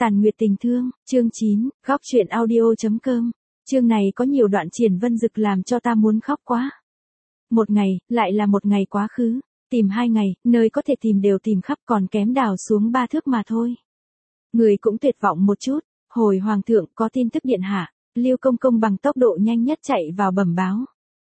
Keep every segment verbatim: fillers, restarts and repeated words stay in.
Tàn Nguyệt Tình Thương, chương chín, góc truyện audio.com. Chương này có nhiều đoạn Triển Vân Dực làm cho ta muốn khóc quá. Một ngày, lại là một ngày quá khứ, tìm hai ngày, nơi có thể tìm đều tìm khắp còn kém đào xuống ba thước mà thôi. Người cũng tuyệt vọng một chút, hồi hoàng thượng có tin tức điện hạ, Lưu Công Công bằng tốc độ nhanh nhất chạy vào bẩm báo.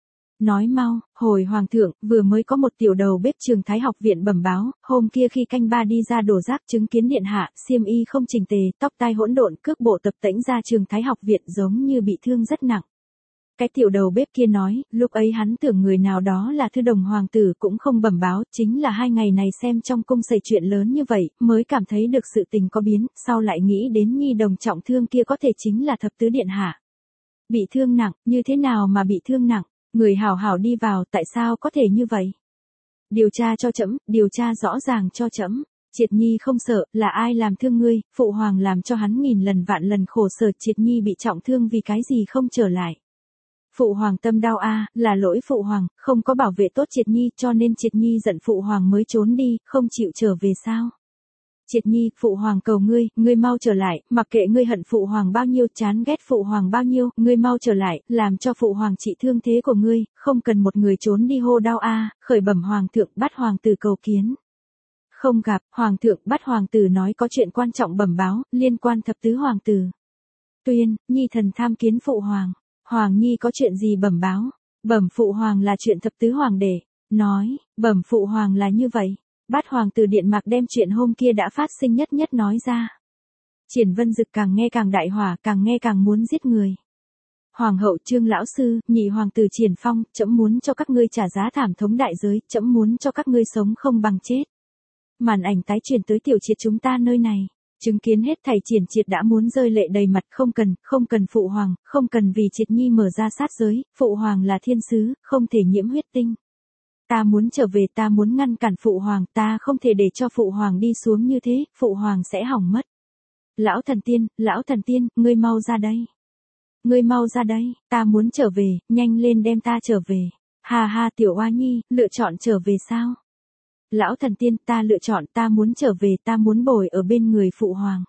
Nói mau, hồi hoàng thượng, vừa mới có một tiểu đầu bếp Trường Thái học viện bẩm báo, hôm kia khi canh ba đi ra đổ rác chứng kiến điện hạ, xiêm y không chỉnh tề, tóc tai hỗn độn, cước bộ tập tễnh ra Trường Thái học viện giống như bị thương rất nặng. Cái tiểu đầu bếp kia nói, lúc ấy hắn tưởng người nào đó là thư đồng hoàng tử cũng không bẩm báo, chính là hai ngày này xem trong cung xảy chuyện lớn như vậy, mới cảm thấy được sự tình có biến, sau lại nghĩ đến nhi đồng trọng thương kia có thể chính là thập tứ điện hạ. Bị thương nặng, như thế nào mà bị thương nặng? Người hảo hảo đi vào, tại sao có thể như vậy? Điều tra cho trẫm, điều tra rõ ràng cho trẫm. Triệt Nhi không sợ, là ai làm thương ngươi, phụ hoàng làm cho hắn nghìn lần vạn lần khổ sở, Triệt Nhi bị trọng thương vì cái gì không trở lại. Phụ hoàng tâm đau a, à, là lỗi phụ hoàng, không có bảo vệ tốt Triệt Nhi, cho nên Triệt Nhi giận phụ hoàng mới trốn đi, không chịu trở về sao? Triệt Nhi, phụ hoàng cầu ngươi, ngươi mau trở lại, mặc kệ ngươi hận phụ hoàng bao nhiêu, chán ghét phụ hoàng bao nhiêu, ngươi mau trở lại, làm cho phụ hoàng trị thương thế của ngươi, không cần một người trốn đi hô đau a, à, khởi bẩm hoàng thượng, bắt hoàng tử cầu kiến. Không gặp, hoàng thượng bắt hoàng tử nói có chuyện quan trọng bẩm báo, liên quan thập tứ hoàng tử. Tuyên, Nhi thần tham kiến phụ hoàng. Hoàng Nhi có chuyện gì bẩm báo? Bẩm phụ hoàng là chuyện thập tứ hoàng đệ. Nói, bẩm phụ hoàng là như vậy. Bát hoàng tử điện mạc đem chuyện hôm kia đã phát sinh nhất nhất nói ra. Triển Vân Dực càng nghe càng đại hỏa, càng nghe càng muốn giết người. Hoàng hậu Trương lão sư, nhị hoàng tử Triển Phong, trẫm muốn cho các ngươi trả giá thảm thống đại giới, trẫm muốn cho các ngươi sống không bằng chết. Màn ảnh tái truyền tới tiểu triệt chúng ta nơi này. Chứng kiến hết thầy Triển Triệt đã muốn rơi lệ đầy mặt, không cần, không cần phụ hoàng, không cần vì Triệt Nhi mở ra sát giới, phụ hoàng là thiên sứ, không thể nhiễm huyết tinh. Ta muốn trở về, ta muốn ngăn cản phụ hoàng, ta không thể để cho phụ hoàng đi xuống như thế, phụ hoàng sẽ hỏng mất. Lão thần tiên, lão thần tiên, ngươi mau ra đây. Ngươi mau ra đây, ta muốn trở về, nhanh lên đem ta trở về. Hà hà tiểu oa nhi, lựa chọn trở về sao? Lão thần tiên, ta lựa chọn, ta muốn trở về, ta muốn bồi ở bên người phụ hoàng.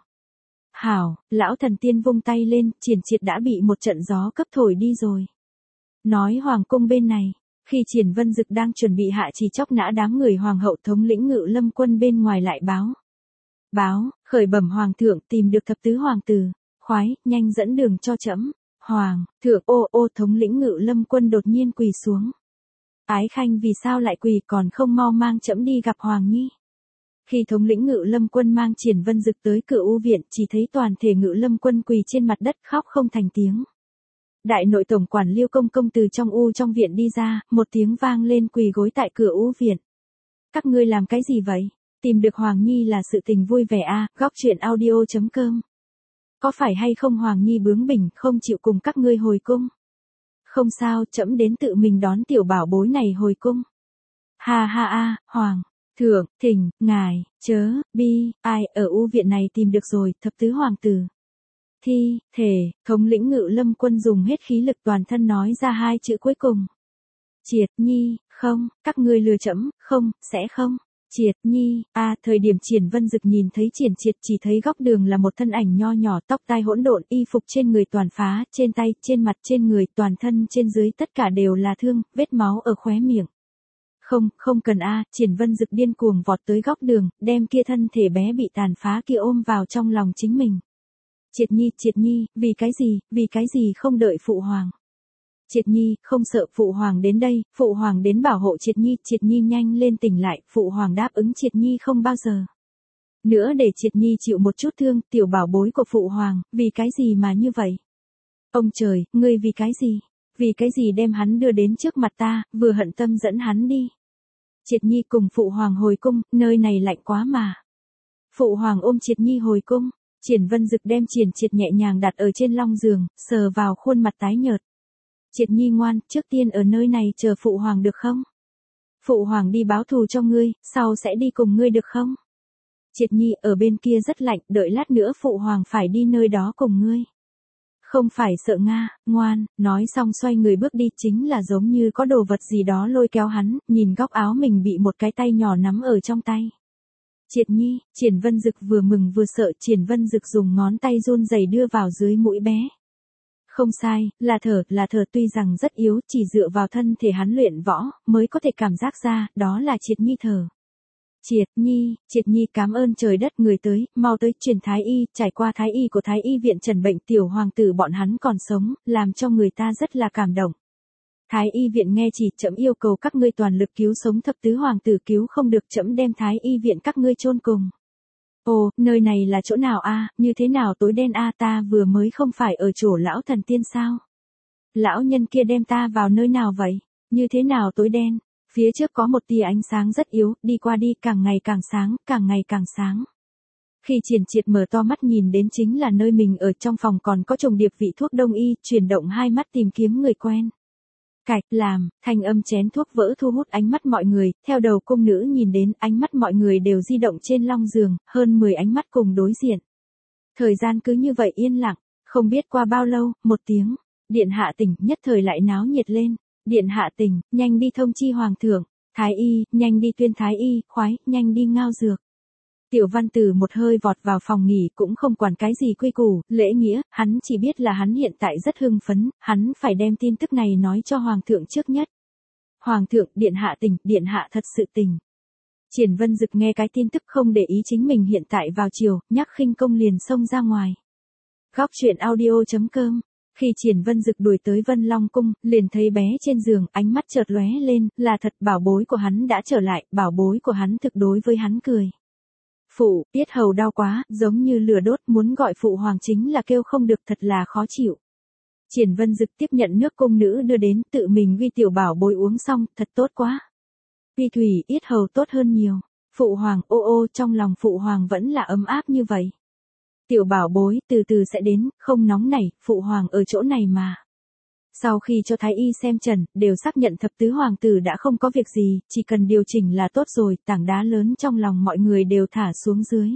Hảo, lão thần tiên vung tay lên, Triển Triệt đã bị một trận gió cấp thổi đi rồi. Nói hoàng cung bên này, khi Triển Vân Dực đang chuẩn bị hạ chỉ chóc nã đám người hoàng hậu thống lĩnh Ngự Lâm quân bên ngoài lại báo. Báo, khởi bẩm hoàng thượng, tìm được thập tứ hoàng tử, khoái, nhanh dẫn đường cho trẫm. Hoàng thượng, ô ô thống lĩnh Ngự Lâm quân đột nhiên quỳ xuống. Ái khanh vì sao lại quỳ, còn không mau mang trẫm đi gặp hoàng nhi. Khi thống lĩnh Ngự Lâm quân mang Triển Vân Dực tới cửa u viện, chỉ thấy toàn thể Ngự Lâm quân quỳ trên mặt đất khóc không thành tiếng. Đại nội tổng quản Lưu Công Công từ trong u trong viện đi ra, một tiếng vang lên quỳ gối tại cửa u viện. Các ngươi làm cái gì vậy? Tìm được Hoàng Nhi là sự tình vui vẻ a, à, góc truyện audio.com. Có phải hay không Hoàng Nhi bướng bỉnh không chịu cùng các ngươi hồi cung? Không sao, trẫm đến tự mình đón tiểu bảo bối này hồi cung. Ha ha a, Hoàng thượng, thỉnh, ngài, chớ, bi, ai ở u viện này tìm được rồi, thập tứ hoàng tử. Thi, thể, thống lĩnh Ngự Lâm quân dùng hết khí lực toàn thân nói ra hai chữ cuối cùng. Triệt Nhi, không, các ngươi lừa trẫm, không, sẽ không. Triệt Nhi, a, à, thời điểm Triển Vân Dực nhìn thấy Triển Triệt chỉ thấy góc đường là một thân ảnh nho nhỏ, tóc tai hỗn độn, y phục trên người toàn phá, trên tay, trên mặt, trên người, toàn thân trên dưới tất cả đều là thương, vết máu ở khóe miệng. Không, không cần a, à, Triển Vân Dực điên cuồng vọt tới góc đường, đem kia thân thể bé bị tàn phá kia ôm vào trong lòng chính mình. Triệt Nhi, Triệt Nhi, vì cái gì, vì cái gì không đợi phụ hoàng. Triệt Nhi, không sợ phụ hoàng đến đây, phụ hoàng đến bảo hộ Triệt Nhi, Triệt Nhi nhanh lên tỉnh lại, phụ hoàng đáp ứng Triệt Nhi không bao giờ. Nữa để Triệt Nhi chịu một chút thương, tiểu bảo bối của phụ hoàng, vì cái gì mà như vậy? Ông trời, ngươi vì cái gì? Vì cái gì đem hắn đưa đến trước mặt ta, vừa hận tâm dẫn hắn đi. Triệt Nhi cùng phụ hoàng hồi cung, nơi này lạnh quá mà. Phụ hoàng ôm Triệt Nhi hồi cung. Triển Vân Dực đem Triển Triệt nhẹ nhàng đặt ở trên long giường, sờ vào khuôn mặt tái nhợt. Triệt Nhi ngoan, trước tiên ở nơi này chờ phụ hoàng được không? Phụ hoàng đi báo thù cho ngươi, sau sẽ đi cùng ngươi được không? Triệt Nhi ở bên kia rất lạnh, đợi lát nữa phụ hoàng phải đi nơi đó cùng ngươi. Không phải sợ Nga, ngoan, nói xong xoay người bước đi, chính là giống như có đồ vật gì đó lôi kéo hắn, nhìn góc áo mình bị một cái tay nhỏ nắm ở trong tay. Triệt Nhi, Triển Vân Dực vừa mừng vừa sợ, Triển Vân Dực dùng ngón tay run rẩy đưa vào dưới mũi bé. Không sai, là thở, là thở tuy rằng rất yếu, chỉ dựa vào thân thể hắn luyện võ, mới có thể cảm giác ra, đó là Triệt Nhi thở. Triệt Nhi, Triệt Nhi cảm ơn trời đất người tới, mau tới truyền thái y, trải qua thái y của thái y viện trần bệnh tiểu hoàng tử bọn hắn còn sống, làm cho người ta rất là cảm động. Thái y viện nghe chỉ trẫm yêu cầu các ngươi toàn lực cứu sống thập tứ hoàng tử, cứu không được trẫm đem thái y viện các ngươi chôn cùng. Ồ, nơi này là chỗ nào a? Như thế nào tối đen a? Ta vừa mới không phải ở chỗ lão thần tiên sao? Lão nhân kia đem ta vào nơi nào vậy? Như thế nào tối đen? Phía trước có một tia ánh sáng rất yếu, đi qua đi, càng ngày càng sáng, càng ngày càng sáng. Khi Triển Triệt mở to mắt nhìn đến chính là nơi mình ở, trong phòng còn có trùng điệp vị thuốc đông y, chuyển động hai mắt tìm kiếm người quen. Cạch, làm, thanh âm chén thuốc vỡ thu hút ánh mắt mọi người, theo đầu cung nữ nhìn đến, ánh mắt mọi người đều di động trên long giường, hơn mười ánh mắt cùng đối diện. Thời gian cứ như vậy yên lặng, không biết qua bao lâu, một tiếng, điện hạ tỉnh, nhất thời lại náo nhiệt lên. Điện hạ tỉnh, nhanh đi thông chi hoàng thượng, thái y, nhanh đi tuyên thái y, khoái, nhanh đi ngao dược. Tiểu Văn Tử một hơi vọt vào phòng nghỉ, cũng không quản cái gì quy củ, lễ nghĩa, hắn chỉ biết là hắn hiện tại rất hưng phấn, hắn phải đem tin tức này nói cho hoàng thượng trước nhất. Hoàng thượng, điện hạ tỉnh, điện hạ thật sự tỉnh. Triển Vân Dực nghe cái tin tức không để ý chính mình hiện tại vào chiều, nhắc khinh công liền xông ra ngoài. Góc truyện audio chấm com. Khi Triển Vân Dực đuổi tới Vân Long cung, liền thấy bé trên giường, ánh mắt chợt lóe lên, là thật, bảo bối của hắn đã trở lại, bảo bối của hắn thực đối với hắn cười. Phụ, tiết hầu đau quá, giống như lửa đốt, muốn gọi phụ hoàng chính là kêu không được, thật là khó chịu. Triển Vân Dực tiếp nhận nước cung nữ đưa đến, tự mình uy tiểu bảo bối uống xong, thật tốt quá. Uy thủy, yết hầu tốt hơn nhiều. Phụ hoàng, ô ô, trong lòng phụ hoàng vẫn là ấm áp như vậy. Tiểu bảo bối, từ từ sẽ đến, không nóng nảy, phụ hoàng ở chỗ này mà. Sau khi cho thái y xem trần, đều xác nhận thập tứ hoàng tử đã không có việc gì, chỉ cần điều chỉnh là tốt rồi, tảng đá lớn trong lòng mọi người đều thả xuống dưới.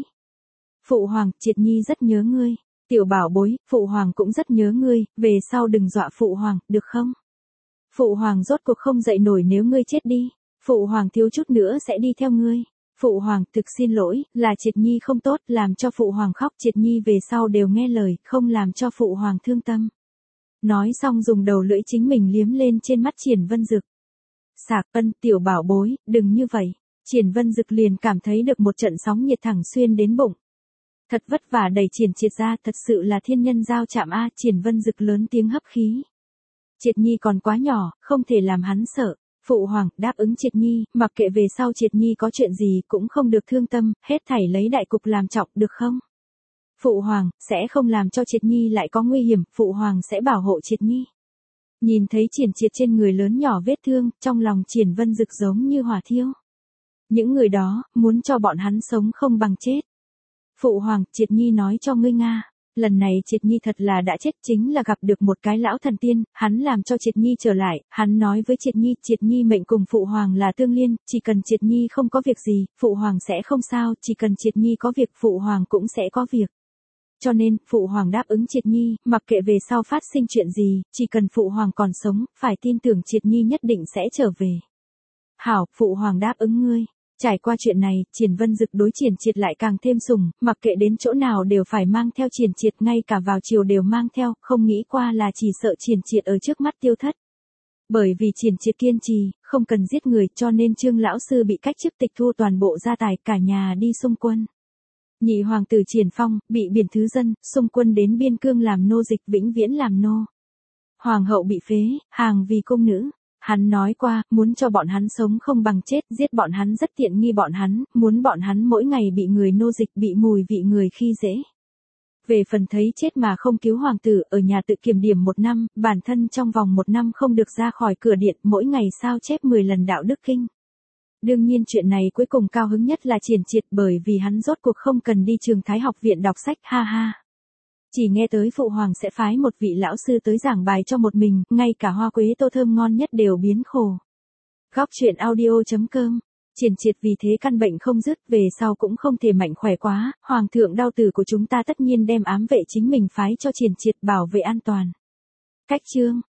Phụ hoàng, Triệt Nhi rất nhớ ngươi. Tiểu bảo bối, phụ hoàng cũng rất nhớ ngươi, về sau đừng dọa phụ hoàng, được không? Phụ hoàng rốt cuộc không dậy nổi nếu ngươi chết đi. Phụ hoàng thiếu chút nữa sẽ đi theo ngươi. Phụ hoàng, thực xin lỗi, là Triệt Nhi không tốt, làm cho phụ hoàng khóc, Triệt Nhi về sau đều nghe lời, không làm cho phụ hoàng thương tâm. Nói xong dùng đầu lưỡi chính mình liếm lên trên mắt Triển Vân Dực. Sạc, ân, tiểu bảo bối, đừng như vậy. Triển Vân Dực liền cảm thấy được một trận sóng nhiệt thẳng xuyên đến bụng. Thật vất vả đẩy Triển Triệt ra, thật sự là thiên nhân giao chạm a. Triển Vân Dực lớn tiếng hấp khí. Triệt Nhi còn quá nhỏ, không thể làm hắn sợ. Phụ hoàng, đáp ứng Triệt Nhi, mặc kệ về sau Triệt Nhi có chuyện gì cũng không được thương tâm, hết thảy lấy đại cục làm trọng, được không? Phụ hoàng, sẽ không làm cho Triệt Nhi lại có nguy hiểm, phụ hoàng sẽ bảo hộ Triệt Nhi. Nhìn thấy Triển Triệt trên người lớn nhỏ vết thương, trong lòng Triển Vân Dực giống như hỏa thiêu. Những người đó, muốn cho bọn hắn sống không bằng chết. Phụ hoàng, Triệt Nhi nói cho ngươi Nga. Lần này Triệt Nhi thật là đã chết, chính là gặp được một cái lão thần tiên, hắn làm cho Triệt Nhi trở lại, hắn nói với Triệt Nhi, Triệt Nhi mệnh cùng phụ hoàng là tương liên, chỉ cần Triệt Nhi không có việc gì, phụ hoàng sẽ không sao, chỉ cần Triệt Nhi có việc, phụ hoàng cũng sẽ có việc. Cho nên, phụ hoàng đáp ứng Triệt Nhi, mặc kệ về sau phát sinh chuyện gì, chỉ cần phụ hoàng còn sống, phải tin tưởng Triệt Nhi nhất định sẽ trở về. Hảo, phụ hoàng đáp ứng ngươi. Trải qua chuyện này, Triển Vân Dực đối Triển Triệt lại càng thêm sủng, mặc kệ đến chỗ nào đều phải mang theo Triển Triệt, ngay cả vào chiều đều mang theo, không nghĩ qua là chỉ sợ Triển Triệt ở trước mắt tiêu thất. Bởi vì Triển Triệt kiên trì, không cần giết người, cho nên Trương lão sư bị cách chức, tịch thu toàn bộ gia tài, cả nhà đi xung quân. Nhị hoàng tử Triển Phong bị biển thứ dân, xung quân đến biên cương làm nô dịch, vĩnh viễn làm nô. Hoàng hậu bị phế, hàng vì cung nữ. Hắn nói qua, muốn cho bọn hắn sống không bằng chết, giết bọn hắn rất tiện nghi bọn hắn, muốn bọn hắn mỗi ngày bị người nô dịch, bị mùi vị người khi dễ. Về phần thấy chết mà không cứu hoàng tử, ở nhà tự kiểm điểm một năm, bản thân trong vòng một năm không được ra khỏi cửa điện, mỗi ngày sao chép mười lần đạo đức kinh. Đương nhiên chuyện này cuối cùng cao hứng nhất là Triển Triệt, bởi vì hắn rốt cuộc không cần đi trường Thái học viện đọc sách, ha ha. Chỉ nghe tới phụ hoàng sẽ phái một vị lão sư tới giảng bài cho một mình, ngay cả hoa quế tô thơm ngon nhất đều biến khổ. Góc truyện audio chấm com. Triển Triệt vì thế căn bệnh không dứt, về sau cũng không thể mạnh khỏe quá, hoàng thượng đau tử của chúng ta tất nhiên đem ám vệ chính mình phái cho Triển Triệt bảo vệ an toàn. Cách chương